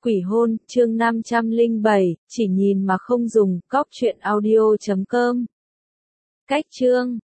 Quỷ hôn, chương 507, chỉ nhìn mà không dùng, cóc truyện audio.com. Cách chương